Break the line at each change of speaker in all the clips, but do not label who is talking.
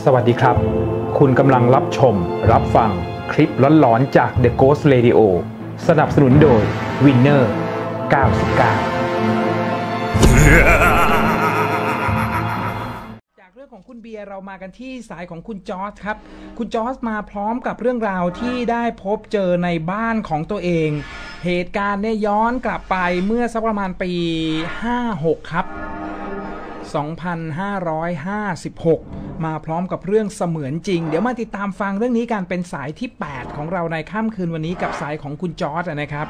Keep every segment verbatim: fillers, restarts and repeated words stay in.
สวัสดีครับคุณกำลังรับชมรับฟังคลิปหลอนๆจาก The Ghost Radio สนับสนุนโดย Winner เก้าสิบเก้า
จากเรื่องของคุณเบียร์เรามากันที่สายของคุณจอร์จครับคุณจอร์จมาพร้อมกับเรื่องราวที่ได้พบเจอในบ้านของตัวเองเหตุการณ์เนี่ยย้อนกลับไปเมื่อสักประมาณปีห้าหกครับสองพันห้าร้อยห้าสิบหกมาพร้อมกับเรื่องเสมือนจริงเดี๋ยวมาติดตามฟังเรื่องนี้กันเป็นสายที่แปดของเราในค่ำคืนวันนี้กับสายของคุณจอร์จนะครับ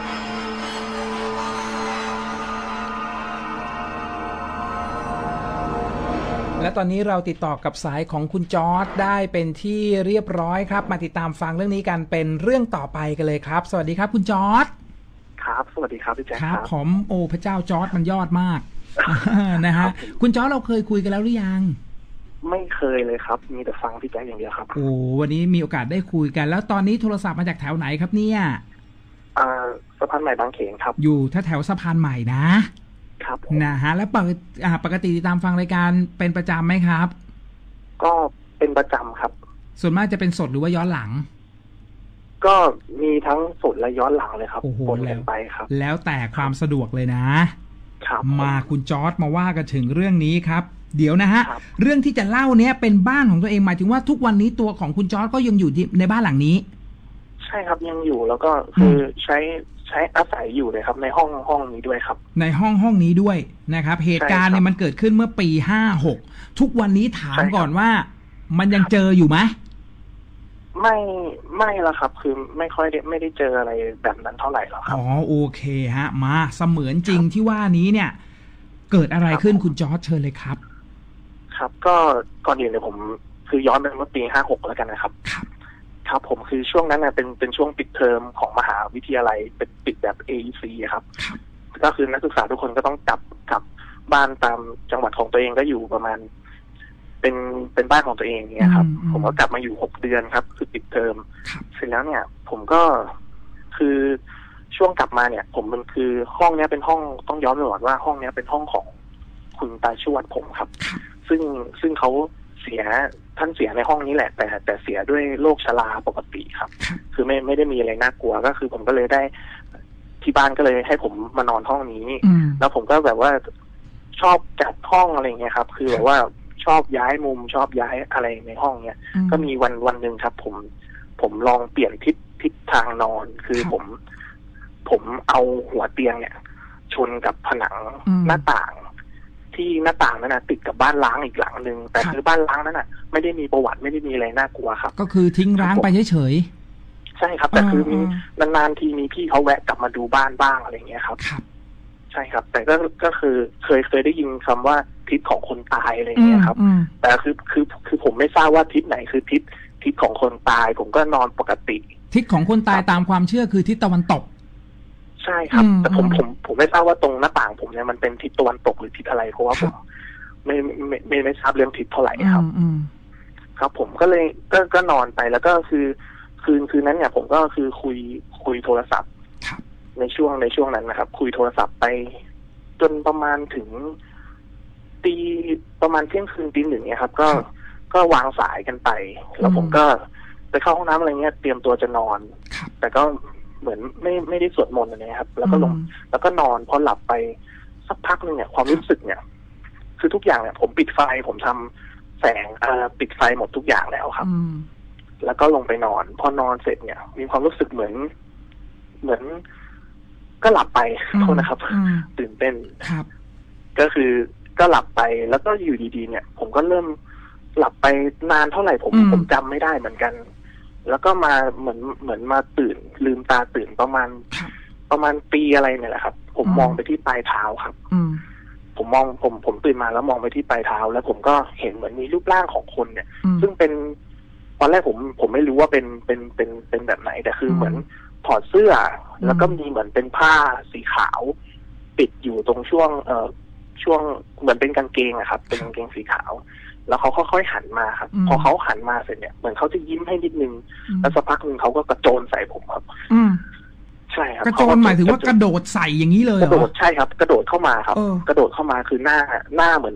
และตอนนี้เราติดต่อกับสายของคุณจอร์จได้เป็นที่เรียบร้อยครับมาติดตามฟังเรื่องนี้กันเป็นเรื่องต่อไปกันเลยครับสวัสดีครับคุณจอร์จ
ครับสวัสดีครับพี่แจ๊ค
ครับผมโอ้พระเจ้าจอร์จมันยอดมากนะฮะคุณจอร์จเราเคยคุยกันแล้วหรือยัง
ไม่เคยเลยครับมีแต่ฟังพี่แจ๊คอย่างเดียวครับ
โอ้วันนี้มีโอกาสได้คุยกันแล้วตอนนี้โทรศัพท์มาจากแถวไหนครับเนี่ย
อ่าสะพานใหม่บางเขนครับ
อยู่ถ้าแถวสะพานใหม่นะครับนะฮะแล้วปกติปกติติดตามฟังรายการเป็นประจำไหมครับ
ก็เป็นประจำครับ
ส่วนมากจะเป็นสดหรือว่าย้อนหลัง
ก็มีทั้งสดและย้อนหลังเลยครับ
ปนกันไปครับแล้วแต่ความสะดวกเลยนะครับมาคุณจอร์จมาว่ากันถึงเรื่องนี้ครับเดี๋ยวนะฮะเรื่องที่จะเล่าเนี้ยเป็นบ้านของตัวเองหมายถึงว่าทุกวันนี้ตัวของคุณจอร์จก็ยังอยู่ที่ในบ้านหลังนี้
ใช่ครับยังอยู่แล้วก็คือใช้ใช้อาศัยอยู่เลยครับในห้องห้องนี้ด้วยครับ
ในห้องห้องนี้ด้วยนะครับเหตุการณ์เนี่ยมันเกิดขึ้นเมื่อปีห้าหกทุกวันนี้ถามก่อนว่ามันยังเจออยู่ไหม
ไม่ไม่ละครับคือไม่ค่อยได้ไม่ได้เจออะไรแบบนั้นเท่าไหร่แล้วครับ
อ๋อโอเคฮะมาเสมือนจริงที่ว่านี้เนี่ยเกิดอะไรขึ้นคุณจอร์จเชิญเลยครับ
ครับก็ก่อนอื่นเนี่ยผมคือย้อนไปเมื่อปีห้าหกแล้วกันนะครับ
ครับ
ครับผมคือช่วงนั้นเนี่ยเป็นเป็นช่วงปิดเทอมของมหาวิทยาลัยเป็นปิดแบบ เอ อี ซี ครับก็คือนักศึกษาทุกคนก็ต้องกลับกลับบ้านตามจังหวัดของตัวเองก็อยู่ประมาณเป็นเป็นบ้านของตัวเองเนี่ยครับผมก็กลับมาอยู่หกเดือนครับคือปิดเทอมเสร็จแล้วเนี่ยผมก็คือช่วงกลับมาเนี่ยผมมันคือห้องเนี้ยเป็นห้องต้องย้อนไปก่อนว่าห้องเนี้ยเป็นห้องของคุณตาชวดผมครับซึ่งซึ่งเขาเสียท่านเสียในห้องนี้แหละแต่แต่เสียด้วยโรคชราปกติครับคือไม่ไม่ได้มีอะไรน่ากลัวก็คือผมก็เลยได้ที่บ้านก็เลยให้ผมมานอนห้องนี้แล้วผมก็แบบว่าชอบจัดห้องอะไรเงี้ยครับคือแบบว่าชอบย้ายมุมชอบย้ายอะไรในห้องเนี้ยก็มีวันวันหนึ่งครับผมผมลองเปลี่ยนทิศทิศทางนอนคือผมผมเอาหัวเตียงเนี่ยชนกับผนังหน้าต่างที่หน้าต่างนั้นนะติดกับบ้านล้างอีกหลังหนึ่งแต่คือบ้านล้างนั้นน่ะไม่ได้มีประวัติไม่ได้มีอะไรน่ากลัวครับ
ก็คือทิ้งร้างไปเฉย
ๆใช่ครับแต่คือมีนานๆทีมีพี่เขาแวะกลับมาดูบ้านบ้างอะไรเงี้ยครับใช่ครับแต่ก็ก็คือเคยเคยได้ยินคำว่าทิศของคนตายอะไรเงี้ยครับแต่คือคือคือผมไม่ทราบว่าทิศไหนคือทิศทิศของคนตายผมก็นอนปกติ
ทิศของคนตายตามความเชื่อคือทิศตะวันตก
ใช่ครับแต่ผมผมผมไม่ทราบว่าตรงหน้าต่างผมเนี่ยมันเป็นทิศตะวันตกหรือทิศอะไรเพราะว่าผมไม่ไม่ไม่ไม่ทราบเรื่องทิศเท่าไหร่ครับครับผมก็เลยก็ก็นอนไปแล้วก็คือคืนคืนนั้นเนี่ยผมก็คือคุยคุยโทรศัพท์ในช่วงในช่วงนั้นนะครับคุยโทรศัพท์ไปจนประมาณถึงตีประมาณเที่ยงคืนตีหนึ่งเนี่ยครับก็ก็วางสายกันไปแล้วผมก็ไปเข้าห้องน้ำอะไรเงี้ยเตรียมตัวจะนอนแต่ก็เหมือนไม่ไม่ได้สวดมนต์อะไรครับแล้วก็ลงแล้วก็นอนพอหลับไปสักพักนึงเนี่ยความรู้สึกเนี่ยคือทุกอย่างเนี่ยผมปิดไฟผมทำแสงเอ่อปิดไฟหมดทุกอย่างแล้วครับแล้วก็ลงไปนอนพอนอนเสร็จเนี่ยมีความรู้สึกเหมือนเหมือนก็หลับไปโทษนะครับตื่นเต้น
ครับ
ก็คือก็หลับไปแล้วก็อยู่ดีๆเนี่ยผมก็เริ่มหลับไปนานเท่าไหร่ผมผมจำไม่ได้เหมือนกันแล้วก็มาเหมือนเหมือนมาตื่นลืมตาตื่นประมาณประมาณปีอะไรเนี่ยแหละครับผมมองไปที่ปลายเท้าครับผมมองผมผมตื่นมาแล้วมองไปที่ปลายเท้าแล้วผมก็เห็นเหมือนมีรูปร่างของคนเนี่ยซึ่งเป็นตอนแรกผมผมไม่รู้ว่าเป็นเป็นเป็นเป็นแบบไหนแต่คือเหมือนถอดเสื้อแล้วก็มีเหมือนเป็นผ้าสีขาวปิดอยู่ตรงช่วงเอ่อช่วงเหมือนเป็นกางเกงอะครับเป็นกางเกงสีขาวแล้วเขาค่อยๆหันมาครับพอเขาหันมาเสร็จเนี่ยเหมือนเขาจะยิ้มให้นิดนึงแล้วสักพักนึงเขาก็กระโจนใส่ผมครับใช่ครับ
กระโจนหมายถึงว่ากระโดดใส่อย่างนี้เลย
กระโดดใช่ครับกระโดดเข้ามาครับกระโดดเข้ามาคือหน้าหน้าเหมือน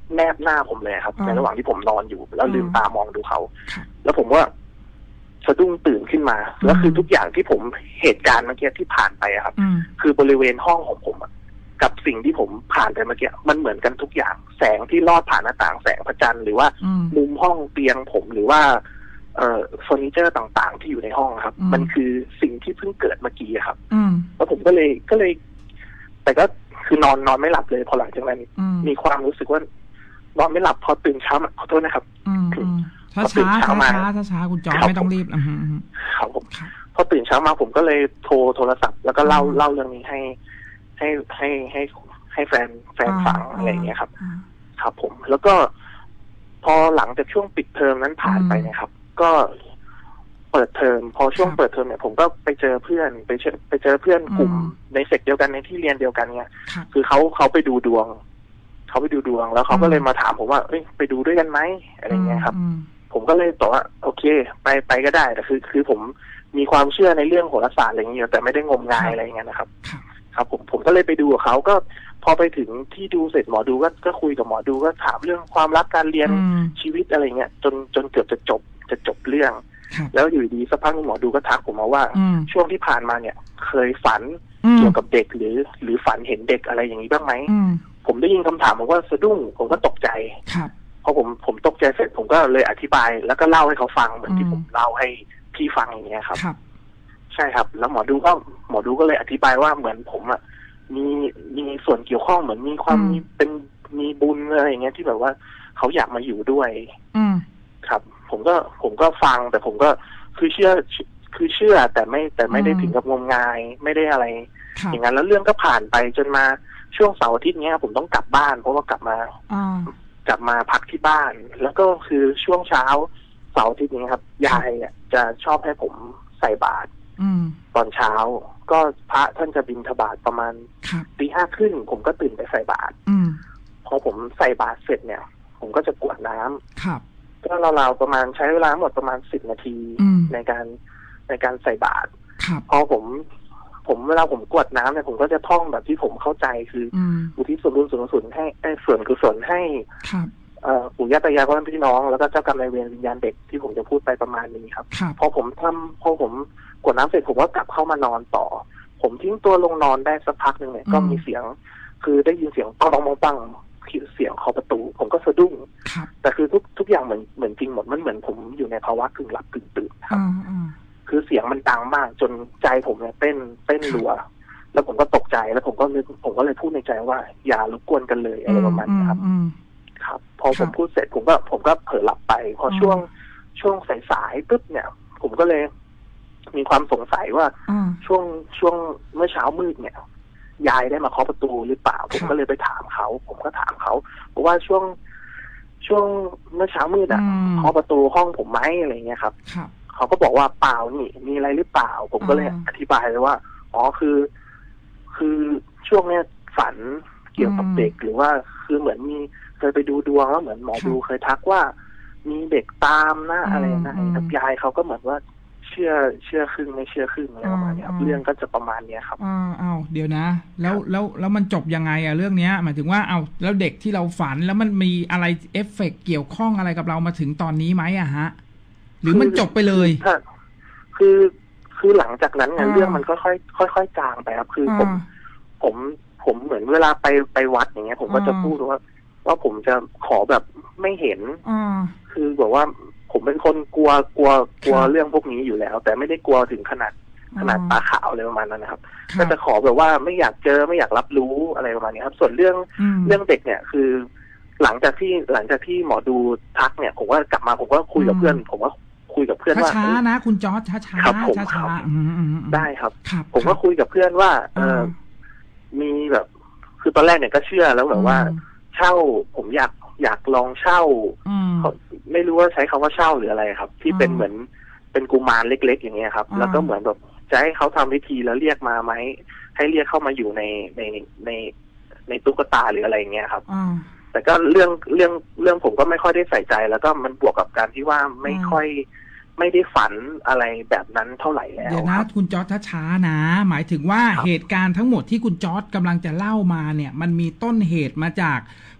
แนบหน้าผมเลยครับในระหว่างที่ผมนอนอยู่แล้วลืมตามองดูเขาแล้วผมว่าสะดุ้งตื่นขึ้นมาแล้วคือทุกอย่างที่ผมเหตุการณ์เมื่อกี้ที่ผ่านไปครับคือบริเวณห้องของผมกับสิ่งที่ผมผ่านไปเมื่อกี้มันเหมือนกันทุกอย่างแสงที่ลอดผ่านหน้าต่างแสงพระจันทร์หรือว่ามุมห้องเตียงผมหรือว่าเอ่อเฟอร์นิเจอร์ต่างๆที่อยู่ในห้องครับมันคือสิ่งที่เพิ่งเกิดเมื่อกี้ครับแล้วผมก็เลยก็เลยแต่ก็คือนอนนอนไม่หลับเลยพอหลังจากนั้นมีความรู้สึกว่านอนไม่หลับพอตื่นเช้ามาขอโทษนะครับ
ช้าช้าช้าช้าช้าคุณจอไม่ต้องรีบ
ครับผมพอตื่นเช้ามาผมก็เลยโทรโทรศัพท์แล้วก็เล่าเล่าเรื่องนี้ให้ให้ให้ให้ให้แฟนแฟนฟังอะไรอย่างเงี้ยครับครับผมแล้วก็พอหลังจากช่วงปิดเทอมนั้นผ่านไปนะครับก็เปิดเทอมพอช่วงเปิดเทอมเนี่ยผมก็ไปเจอเพื่อนไปเจอไปเจอเพื่อนกลุ่มในเซกเดียวกันในที่เรียนเดียวกันเนี่ยคือเขาเขาไปดูดวงเขาไปดูดวงแล้วเขาก็เลยมาถามผมว่าเอ้ยไปดูด้วยกันไหมอะไรเงี้ยครับผมก็เลยตอบว่าโอเคไปไปก็ได้แต่คือคือผมมีความเชื่อในเรื่องโหราศาสตร์อะไรอย่างเงี้ยแต่ไม่ได้งมงายอะไรอย่างเงี้ยนะครับครับผมผมก็เลยไปดูกับเขาก็พอไปถึงที่ดูเสร็จหมอดูก็ก็คุยกับหมอดูก็ถามเรื่องความรักการเรียนชีวิตอะไรเงี้ยจนจนเกือบจะจบจะจบเรื่องแล้วอยู่ดีสักพักหมอดูก็ทักผมมาว่าช่วงที่ผ่านมาเนี่ยเคยฝันเกี่ยวกับเด็กหรือหรือฝันเห็นเด็กอะไรอย่างนี้บ้างไหมผมได้ยินคำถามผมว่าสะดุ้งผมก็ตกใจพอผมผมตกใจเสร็จผมก็เลยอธิบายแล้วก็เล่าให้เขาฟังเหมือนที่ผมเล่าให้พี่ฟังอย่างเงี้ยครับใช่ครับแล้วหมอดูก็หมอดูก็เลยอธิบายว่าเหมือนผมอ่ะมีมีส่วนเกี่ยวข้องเหมือนมีความมีเป็นมีบุญอะไรอย่างเงี้ยที่แบบว่าเขาอยากมาอยู่ด้วยครับผมก็ผมก็ฟังแต่ผมก็คือเชื่อคือเชื่อแต่ไม่แต่ไม่ได้ถึงกับงมงายไม่ได้อะไรอย่างนั้นแล้วเรื่องก็ผ่านไปจนมาช่วงเสาร์อาทิตย์เนี้ยผมต้องกลับบ้านเพราะว่ากลับมากลับมาพักที่บ้านแล้วก็คือช่วงเช้าเสาร์อาทิตย์นี้ครับยายจะชอบให้ผมใส่บาตรตอนเช้าก็พระท่านจะบิณฑบาตประมาณตีห้าครึ่งผมก็ตื่นไปใส่บาตรพอผมใส่บาตรเสร็จเนี่ยผมก็จะกรวดน้ำก็ราวๆประมาณใช้เวลาหมดประมาณสิบนาทีในการในการใส่บาตรพอผมผมเวลาผมกรวดน้ำเนี่ยผมก็จะท่องแบบที่ผมเข้าใจคืออุทิศส่วนบุญส่วนกุศลให้ส่วนกุศลให้ปู่ย่าตายายพ่อแม่พี่น้องแล้วก็เจ้ากรรมนายเวรวิญญาณเด็กที่ผมจะพูดไปประมาณนี้ครับพอผมทำพอผมกรวดน้ำเสร็จผมก็กลับเข้ามานอนต่อผมทิ้งตัวลงนอนได้สักพักหนึ่งเนี่ยก็มีเสียงคือได้ยินเสียงปังปังปังปังเสียงเคาะประตูผมก็สะดุ้งแต่คือทุกทุกอย่างเหมือนเหมือนจริงหมดมันเหมือนผมอยู่ในภาวะกึ่งหลับกึ่งตื่นครับคือเสียงมันดังมากจนใจผมเนี่ยเต้นเต้นรัวแล้วผมก็ตกใจแล้วผมก็นึกผมก็เลยพูดในใจว่าอย่ารบกวนกันเลยอะไรประมาณนี้ครับครับพอผมพูดเสร็จผมก็ผมก็เผลอหลับไปพอช่วงช่วงสายๆปุ๊บเนี่ยผมก็เลยมีความสงสัยว่าช่วงช่วงเมื่อเช้ามืดเนี่ยยายได้มาเคาะประตูหรือเปล่าผมก็เลยไปถามเขาผมก็ถามเขาบอกว่าช่วงช่วงเมื่อเช้ามืดอ่ะเคาะประตูห้องผมไหมอะไรเงี้ยครับเขาก็บอกว่าเปล่านี่มีอะไรหรือเปล่าผมก็เลยอธิบายเลยว่าอ๋อคือคือช่วงเนี้ยฝันเกี่ยวกับเด็กหรือว่าคือเหมือนมีเคยไปดูดวงแล้วเหมือนหมอดูเคยทักว่ามีเด็กตามนะอะไรนะครับยายเขาก็เหมือนว่าเชื่อเชื่อครึ่งไม่เชื่อครึ่งอะไรประมาณนี้ครับเรื่องก็จะประมาณนี้ครับ
อ้าวอ้าวเดี๋ยวนะแล้วแล้วแล้วมันจบยังไงอะเรื่องเนี้ยหมายถึงว่าเอาแล้วเด็กที่เราฝันแล้วมันมีอะไรเอฟเฟกต์เกี่ยวข้องอะไรกับเรามาถึงตอนนี้ไหมอะฮะหรือมันจบไปเลย
คือคือหลังจากนั้นเนี่ยเรื่องมันค่อยๆค่อยๆจางไปครับคือผมผมผมเหมือนเวลาไปไปวัดอย่างเงี้ยผมก็จะพูดว่าว่าผมจะขอแบบไม่เห็นคือบอกว่าผมเป็นคนกลัวกลัวกลัวเรื่องพวกนี้อยู่แล้วแต่ไม่ได้กลัวถึงขนาดขนาดตาขาวอะไรประมาณนั้นนะครับก็จะขอแบบว่าไม่อยากเจอไม่อยากรับรู้อะไรประมาณนี้ครับส่วนเรื่องเรื่องเด็กเนี่ยคือหลังจากที่หลังจากที่หมอดูทักเนี่ยผมก็กลับมาผมก็คุยกับเพื่อนผมว่าคุยกับเพื่อนว่า
ช้าๆนะคุณจอร์จช้าๆช้า
ๆได้ครับผมก็คุยกับเพื่อนว่าเออมีแบบคือตอนแรกเนี่ยก็เชื่อแล้วแบบว่าเช่าผมอยากอยากลองเช่าไม่รู้ว่าใช้คำว่าเช่าหรืออะไรครับที่เป็นเหมือนเป็นกุมารเล็กๆอย่างเงี้ยครับแล้วก็เหมือนแบบจะให้เขาทำพิธีแล้วเรียกมาไหมให้เรียกเข้ามาอยู่ในในในในตุ๊กตาหรืออะไรอย่างเงี้ยครับแต่ก็เรื่องเรื่องเรื่องผมก็ไม่ค่อยได้ใส่ใจแล้วก็มันบวกกับการที่ว่าไม่ค่อยไม่ได้ฝันอะไรแบบนั้นเท่าไหร่แล้ว
เดี๋ยวนะคุณจอร์จช้าๆนะหมายถึงว่าเหตุการณ์ทั้งหมดที่คุณจอร์จกำลังจะเล่ามาเนี่ยมันมีต้นเหตุมาจาก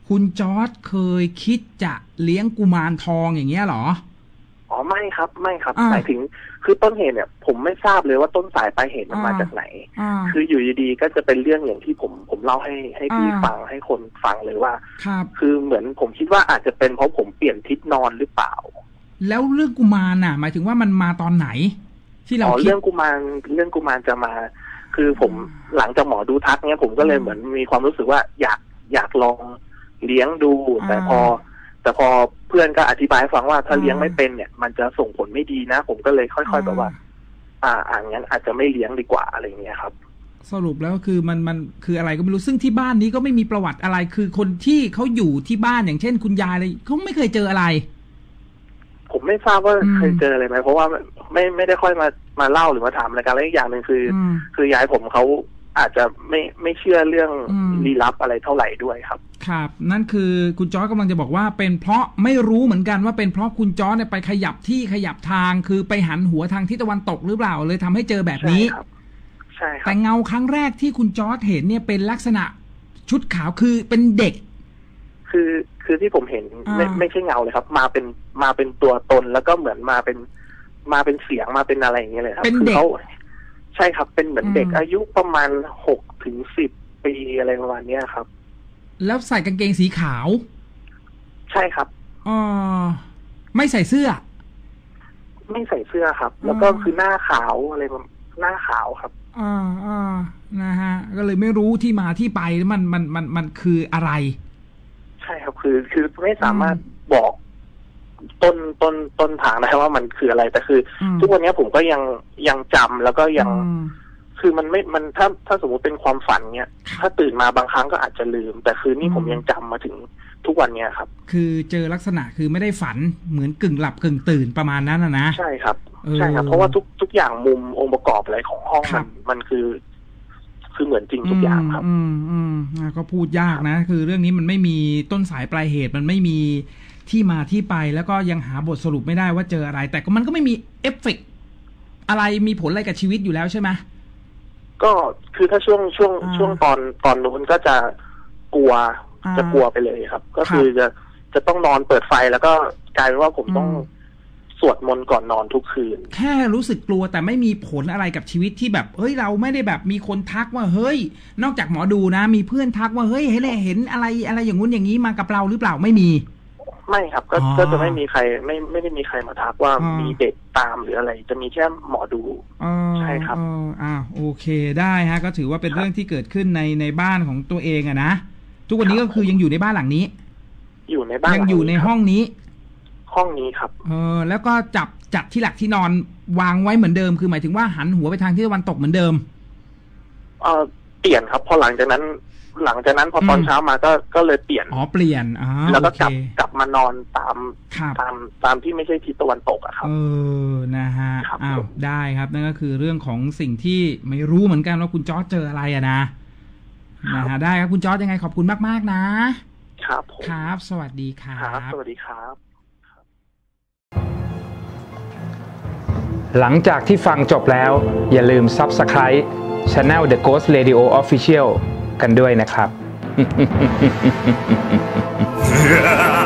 คุณจอร์จเคยคิดจะเลี้ยงกุมารทองอย่างเงี้ยเหรอ
อ๋อไม่ครับไม่ครับหมายถึงคือต้นเหตุเนี่ยผมไม่ทราบเลยว่าต้นสายปลายเหตุมันมาจากไหนคืออยู่ดีๆก็จะเป็นเรื่องอย่างที่ผมผมเล่าให้ให้พี่ฟังให้คนฟังเลยว่า
ครับ
คือเหมือนผมคิดว่าอาจจะเป็นเพราะผมเปลี่ยนทิศนอนหรือเปล่า
แล้วเรื่องกุมารน่ะหมายถึงว่ามันมาตอนไหนที่เรา
คิดอ๋อเรื่องกุมารเรื่องกุมารจะมาคือผมหลังจากหมอดูทักเนี่ยผมก็เลยเหมือนมีความรู้สึกว่าอยากอยากลองเลี้ยงดูแต่พอแต่พอเพื่อนก็อธิบายให้ฟังว่าถ้าเลี้ยงไม่เป็นเนี่ยมันจะส่งผลไม่ดีนะผมก็เลยค่อยๆแบบว่าอ่าอ่างั้นอาจจะไม่เลี้ยงดีกว่าอะไรเงี้ยครับ
สรุปแล้วคือมันมันคืออะไรก็ไม่รู้ซึ่งที่บ้านนี้ก็ไม่มีประวัติอะไรคือคนที่เขาอยู่ที่บ้านอย่างเช่นคุณยายอะไรเขาไม่เคยเจออะไร
ผมไม่ทราบว่าเคยเจออะไรไหมเพราะว่าไม่ไม่ได้ค่อยมามาเล่าหรือมาถามอะไรกันแล้วอีกอย่างหนึ่งคือคือยายผมเขาอาจจะไม่ไม่เชื่อเรื่องลี้ลับอะไรเท่าไหร่ด้วยครับ
ครับนั่นคือคุณจอร์จกำลังจะบอกว่าเป็นเพราะไม่รู้เหมือนกันว่าเป็นเพราะคุณจอร์จเนี่ยไปขยับที่ขยับทางคือไปหันหัวทางทิศตะวันตกหรือเปล่าเลยทำให้เจอแบบนี้
ใช่ครับ
แต่เงาครั้งแรกที่คุณจอร์จเห็นเนี่ยเป็นลักษณะชุดขาวคือเป็นเด็ก
คือคือที่ผมเห็นไม่ไม่ใช่เงาเลยครับมาเป็นมาเป็นตัวตนแล้วก็เหมือนมาเป็นมาเป็นเสียงมาเป็นอะไรอย่างเงี้ยเลยครับ
คือเขา
ใช่ครับเป็นเหมือนเด็กอายุประมาณหกถึงสิบปีอะไรประมาณนี้ครับ
แล้วใส่กางเกงสีขาว
ใช่ครับ
อ๋อไม่ใส่เสื้อ
ไม่ใส่เสื้อครับแล้วก็คือหน้าขาวอะไรหน้าขาวครับ
อ่าอ่านะฮะก็เลยไม่รู้ที่มาที่ไปมันมันมันมันคืออะไร
ใช่ครับคือคือไม่สามารถบอกต้นต้นต้นทางได้ว่ามันคืออะไรแต่คือทุกวันนี้ผมก็ยังยังจำแล้วก็ยังคือมันไม่มันถ้าถ้าสมมติเป็นความฝันเนี้ยถ้าตื่นมาบางครั้งก็อาจจะลืมแต่คือนี่ผมยังจำมาถึงทุกวันเนี้ยครับ
คือเจอลักษณะคือไม่ได้ฝันเหมือนกึ่งหลับกึ่งตื่นประมาณนั้นนะนะ
ใช่ครับใช่ครับเพราะว่าทุกทุกอย่างมุมองค์ประกอบอะไรของห้องมันมันคือคือเหมือนจริงทุกอย่างครับ
อืมอืมก็พูดยากนะคือเรื่องนี้มันไม่มีต้นสายปลายเหตุมันไม่มีที่มาที่ไปแล้วก็ยังหาบทสรุปไม่ได้ว่าเจออะไรแต่ก็มันก็ไม่มีเอฟเฟกต์อะไรมีผลอะไรกับชีวิตอยู่แล้วใช่ไหม
ก็คือถ้าช่วงช่วงช่วงตอนตอนนู้นก็จะกลัวจะกลัวไปเลยครับก็คือจะจะต้องนอนเปิดไฟแล้วก็กลายเป็นว่าผมต้องสวดมนต์ก่อนนอนทุกคืน
แค่รู้สึกกลัวแต่ไม่มีผลอะไรกับชีวิตที่แบบเฮ้ยเราไม่ได้แบบมีคนทักว่าเฮ้ยนอกจากหมอดูนะมีเพื่อนทักว่าเฮ้ยเห็นเห็นอะไรอะไรอย่างงู้นอย่างนี้มากับเราหรือเปล่าไม่มี
ไม่ครับก็ก็จะไม่มีใครไม่ไม่ได้มีใครมาทักว่ามีเด็กตามหรืออะไรจะมีแค่หมอดูใช่ครับ
อ่าโอเคได้ฮะก็ถือว่าเป็นเรื่องที่เกิดขึ้นในในบ้านของตัวเองอะนะทุกวันนี้ก็คือยังอยู่ในบ้านหลังนี้
อยู่ในบ้าน
ยังอยู่ในห้องนี้
ห้องนี้ครับ
เออแล้วก็จับจัดที่หลักที่นอนวางไว้เหมือนเดิมคือหมายถึงว่าหันหัวไปทางทิศตะวันตกเหมือนเดิม
เออเปลี่ยนครับพอหลังจากนั้นหลังจากนั้นพอตอนเช้ามาก็ก็เลยเปลี่ยน
อ๋อเปลี่ยนอ๋อ
แล้วก็กลับกลับมานอนตามตามตามที่ไม่ใช่ทิศตะวันตกอะครับ
เออนะฮะอ้าวได้ครับนั่นก็คือเรื่องของสิ่งที่ไม่รู้เหมือนกันว่าคุณจอร์จเจออะไรอะนะนะฮะได้ครับคุณจอร์จยังไงขอบคุณมากๆนะครับครับสวัสดีครับ
สวัสดีครับ
หลังจากที่ฟังจบแล้วอย่าลืม ซับสไครบ์ Channel The Ghost Radio Official กันด้วยนะครับ